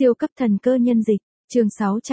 Siêu cấp thần cơ nhân dịch, chương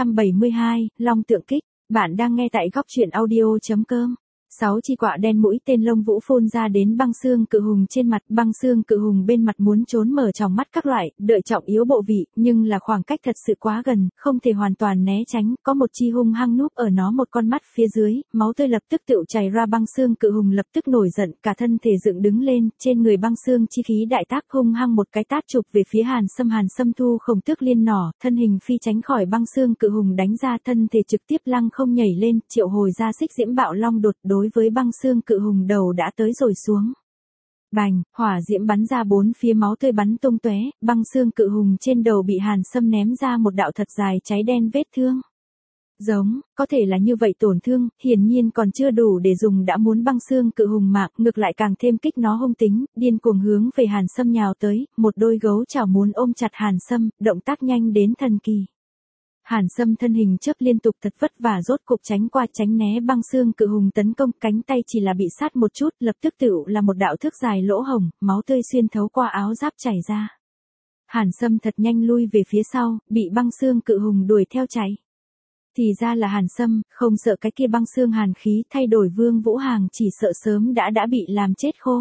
672, Long tượng kích. Bạn đang nghe tại góc truyện audio.com. 6 chi quạ đen mũi tên lông vũ phun ra đến băng xương cự hùng trên mặt, băng xương cự hùng bên mặt muốn trốn mở tròng mắt các loại, đợi trọng yếu bộ vị, nhưng là khoảng cách thật sự quá gần, không thể hoàn toàn né tránh, có một chi hung hăng núp ở nó một con mắt phía dưới, máu tươi lập tức tựu chảy ra, băng xương cự hùng lập tức nổi giận, cả thân thể dựng đứng lên, trên người băng xương chi khí đại tác hung hăng một cái tát chụp về phía Hàn Sâm thu khổng tước liên nỏ, thân hình phi tránh khỏi băng xương cự hùng đánh ra, thân thể trực tiếp lăng không nhảy lên, triệu hồi ra xích diễm bạo long đột đối với băng xương cự hùng đầu đã tới rồi xuống. Bành, hỏa diễm bắn ra bốn phía, máu tươi bắn tung tóe, băng xương cự hùng trên đầu bị Hàn Sâm ném ra một đạo thật dài cháy đen vết thương. Giống, có thể là như vậy tổn thương, hiển nhiên còn chưa đủ để dùng đã muốn băng xương cự hùng mạng, ngược lại càng thêm kích nó hung tính, điên cuồng hướng về Hàn Sâm nhào tới, một đôi gấu chảo muốn ôm chặt Hàn Sâm, động tác nhanh đến thần kỳ. Hàn Sâm thân hình chớp liên tục thật vất vả rốt cục tránh qua tránh né băng xương cự hùng tấn công, cánh tay chỉ là bị sát một chút, lập tức tựu là một đạo thước dài lỗ hổng, máu tươi xuyên thấu qua áo giáp chảy ra. Hàn Sâm thật nhanh lui về phía sau, bị băng xương cự hùng đuổi theo chạy. Thì ra là Hàn Sâm, không sợ cái kia băng xương hàn khí, thay đổi Vương Vũ Hàng chỉ sợ sớm đã bị làm chết khô.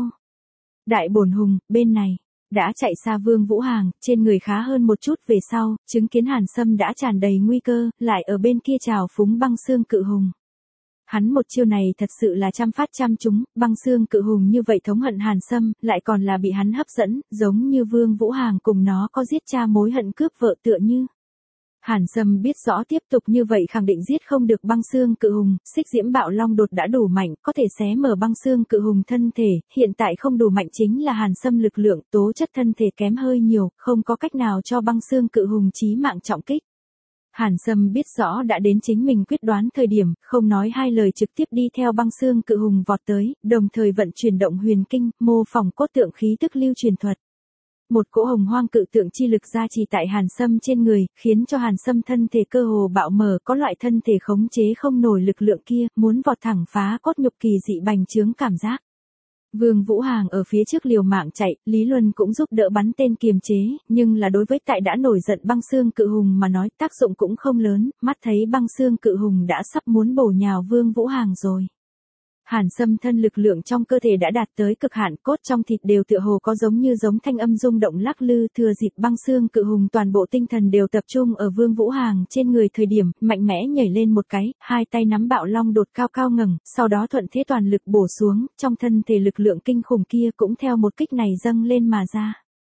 Đại bổn hùng, bên này. Đã chạy xa Vương Vũ Hàng, trên người khá hơn một chút về sau, chứng kiến Hàn Sâm đã tràn đầy nguy cơ, lại ở bên kia trào phúng băng xương cự hùng. Hắn một chiêu này thật sự là trăm phát trăm trúng, băng xương cự hùng như vậy thống hận Hàn Sâm, lại còn là bị hắn hấp dẫn, giống như Vương Vũ Hàng cùng nó có giết cha mối hận cướp vợ tựa như. Hàn Sâm biết rõ tiếp tục như vậy khẳng định giết không được băng xương cự hùng, xích diễm bạo long đột đã đủ mạnh, có thể xé mở băng xương cự hùng thân thể, hiện tại không đủ mạnh chính là Hàn Sâm lực lượng, tố chất thân thể kém hơi nhiều, không có cách nào cho băng xương cự hùng chí mạng trọng kích. Hàn Sâm biết rõ đã đến chính mình quyết đoán thời điểm, không nói hai lời trực tiếp đi theo băng xương cự hùng vọt tới, đồng thời vận chuyển động huyền kinh, mô phỏng cốt tượng khí tức lưu truyền thuật. Một cỗ hồng hoang cự tượng chi lực gia trì tại Hàn Sâm trên người, khiến cho Hàn Sâm thân thể cơ hồ bạo mở, có loại thân thể khống chế không nổi lực lượng kia, muốn vọt thẳng phá cốt nhục kỳ dị bành trướng cảm giác. Vương Vũ Hàng ở phía trước liều mạng chạy, Lý Luân cũng giúp đỡ bắn tên kiềm chế, nhưng là đối với tại đã nổi giận băng xương cự hùng mà nói tác dụng cũng không lớn, mắt thấy băng xương cự hùng đã sắp muốn bổ nhào Vương Vũ Hàng rồi. Hàn Sâm thân lực lượng trong cơ thể đã đạt tới cực hạn, cốt trong thịt đều tựa hồ có giống thanh âm rung động lắc lư, thừa dịp băng xương cự hùng toàn bộ tinh thần đều tập trung ở Vương Vũ Hàng trên người thời điểm, mạnh mẽ nhảy lên một cái, hai tay nắm bạo long đột cao cao ngẩng, sau đó thuận thế toàn lực bổ xuống, trong thân thể lực lượng kinh khủng kia cũng theo một kích này dâng lên mà ra.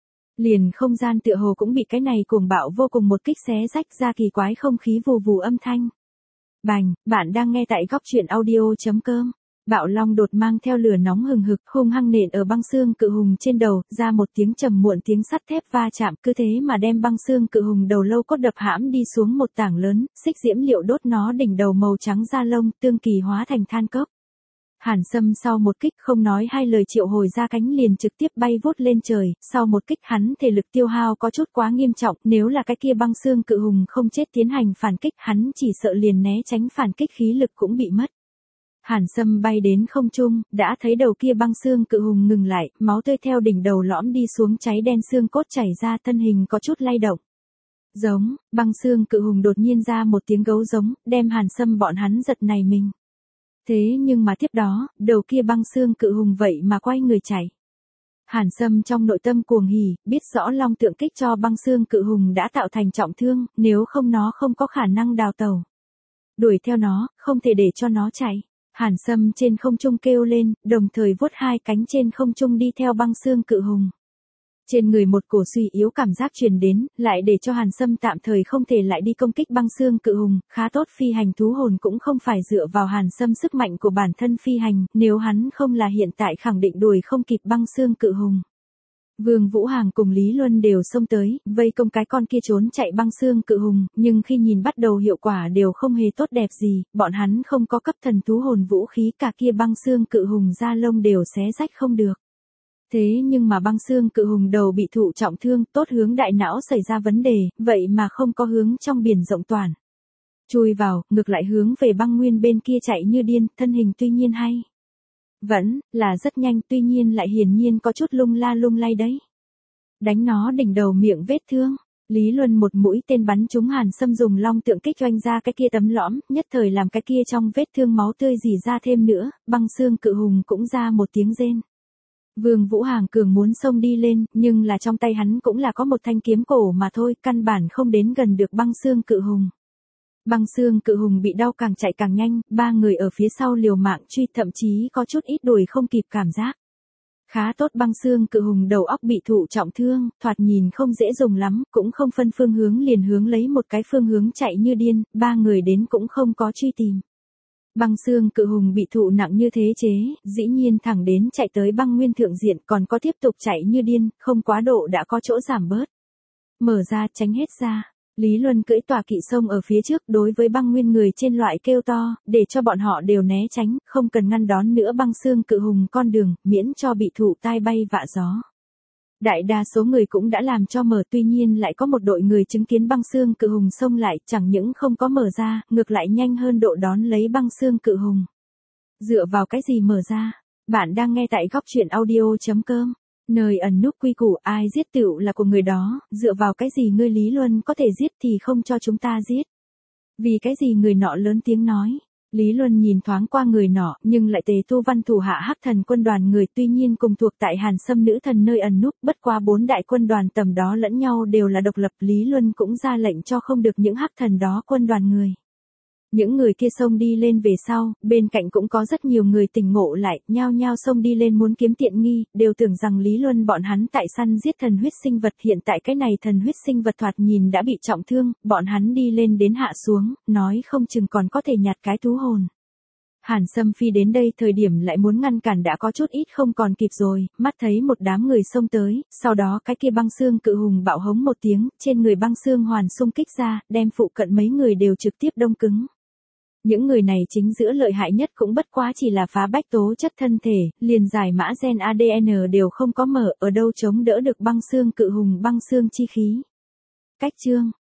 Liền không gian tựa hồ cũng bị cái này cuồng bạo vô cùng một kích xé rách ra kỳ quái không khí vù vù âm thanh. Bành, bạn đang nghe tại góc truyện audio.com. Bạo long đột mang theo lửa nóng hừng hực, hung hăng nện ở băng xương cự hùng trên đầu, ra một tiếng trầm muộn tiếng sắt thép va chạm, cứ thế mà đem băng xương cự hùng đầu lâu cốt đập hãm đi xuống một tảng lớn, xích diễm liệu đốt nó đỉnh đầu màu trắng da lông, tương kỳ hóa thành than cốc. Hàn Sâm sau một kích không nói hai lời triệu hồi ra cánh liền trực tiếp bay vút lên trời, sau một kích hắn thể lực tiêu hao có chút quá nghiêm trọng, nếu là cái kia băng xương cự hùng không chết tiến hành phản kích, hắn chỉ sợ liền né tránh phản kích khí lực cũng bị mất. Hàn Sâm bay đến không trung, đã thấy đầu kia băng xương cự hùng ngừng lại, máu tươi theo đỉnh đầu lõm đi xuống, cháy đen xương cốt chảy ra, thân hình có chút lay động. Giống, băng xương cự hùng đột nhiên ra một tiếng gấu giống, đem Hàn Sâm bọn hắn giật nảy mình. Thế nhưng mà tiếp đó, đầu kia băng xương cự hùng vậy mà quay người chạy. Hàn Sâm trong nội tâm cuồng hỉ, biết rõ long tượng kích cho băng xương cự hùng đã tạo thành trọng thương, nếu không nó không có khả năng đào tẩu. Đuổi theo nó, không thể để cho nó chạy. Hàn Sâm trên không trung kêu lên, đồng thời vuốt hai cánh trên không trung đi theo băng xương cự hùng. Trên người một cổ suy yếu cảm giác truyền đến, lại để cho Hàn Sâm tạm thời không thể lại đi công kích băng xương cự hùng, khá tốt phi hành thú hồn cũng không phải dựa vào Hàn Sâm sức mạnh của bản thân phi hành, nếu hắn không là hiện tại khẳng định đuổi không kịp băng xương cự hùng. Vương Vũ Hàng cùng Lý Luân đều xông tới, vây công cái con kia trốn chạy băng xương cự hùng, nhưng khi nhìn bắt đầu hiệu quả đều không hề tốt đẹp gì, bọn hắn không có cấp thần thú hồn vũ khí, cả kia băng xương cự hùng da lông đều xé rách không được. Thế nhưng mà băng xương cự hùng đầu bị thụ trọng thương, tốt hướng đại não xảy ra vấn đề, vậy mà không có hướng trong biển rộng toàn. Chui vào, ngược lại hướng về băng nguyên bên kia chạy như điên, thân hình tuy nhiên hay. Vẫn là rất nhanh, tuy nhiên lại hiển nhiên có chút lung la lung lay đấy. Đánh nó đỉnh đầu miệng vết thương, Lý Luân một mũi tên bắn trúng Hàn Sâm dùng long tượng kích oanh ra cái kia tấm lõm, nhất thời làm cái kia trong vết thương máu tươi rỉ ra thêm nữa, băng xương cự hùng cũng ra một tiếng rên. Vương Vũ Hàng Cường muốn xông đi lên, nhưng là trong tay hắn cũng là có một thanh kiếm cổ mà thôi, căn bản không đến gần được băng xương cự hùng. Băng xương cự hùng bị đau càng chạy càng nhanh, ba người ở phía sau liều mạng truy, thậm chí có chút ít đuổi không kịp cảm giác. Khá tốt, băng xương cự hùng đầu óc bị thụ trọng thương, thoạt nhìn không dễ dùng lắm, cũng không phân phương hướng liền hướng lấy một cái phương hướng chạy như điên, ba người đến cũng không có truy tìm. Băng xương cự hùng bị thụ nặng như thế chế, dĩ nhiên thẳng đến chạy tới băng nguyên thượng diện, còn có tiếp tục chạy như điên, không quá độ đã có chỗ giảm bớt. Mở ra, tránh hết ra. Lý Luân cưỡi tọa kỵ sông ở phía trước, đối với băng nguyên người trên loại kêu to, để cho bọn họ đều né tránh, không cần ngăn đón nữa băng xương cự hùng con đường, miễn cho bị thụ tai bay vạ gió. Đại đa số người cũng đã làm cho mở, tuy nhiên lại có một đội người chứng kiến băng xương cự hùng xông lại, chẳng những không có mở ra, ngược lại nhanh hơn độ đón lấy băng xương cự hùng. Dựa vào cái gì mở ra? Bạn đang nghe tại góc truyện audio.com. Nơi ẩn núp quy củ, ai giết tựu là của người đó, dựa vào cái gì ngươi Lý Luân có thể giết thì không cho chúng ta giết. Vì cái gì người nọ lớn tiếng nói. Lý Luân nhìn thoáng qua người nọ, nhưng lại Tề Tu Văn thủ hạ Hắc Thần quân đoàn người, tuy nhiên cùng thuộc tại Hàn Sâm nữ thần nơi ẩn núp, bất qua 4 đại quân đoàn tầm đó lẫn nhau đều là độc lập, Lý Luân cũng ra lệnh cho không được những Hắc Thần đó quân đoàn người. Những người kia xông đi lên về sau, bên cạnh cũng có rất nhiều người tỉnh ngộ lại, nhao nhao xông đi lên muốn kiếm tiện nghi, đều tưởng rằng Lý Luân bọn hắn tại săn giết thần huyết sinh vật, hiện tại cái này thần huyết sinh vật thoạt nhìn đã bị trọng thương, bọn hắn đi lên đến hạ xuống, nói không chừng còn có thể nhặt cái thú hồn. Hàn Sâm Phi đến đây thời điểm lại muốn ngăn cản đã có chút ít không còn kịp rồi, mắt thấy một đám người xông tới, sau đó cái kia băng xương cự hùng bạo hống một tiếng, trên người băng xương hoàn xung kích ra, đem phụ cận mấy người đều trực tiếp đông cứng. Những người này chính giữa lợi hại nhất cũng bất quá chỉ là phá bách tố chất thân thể, liền giải mã gen ADN đều không có mở, ở đâu chống đỡ được băng xương cự hùng băng xương chi khí. Cách chương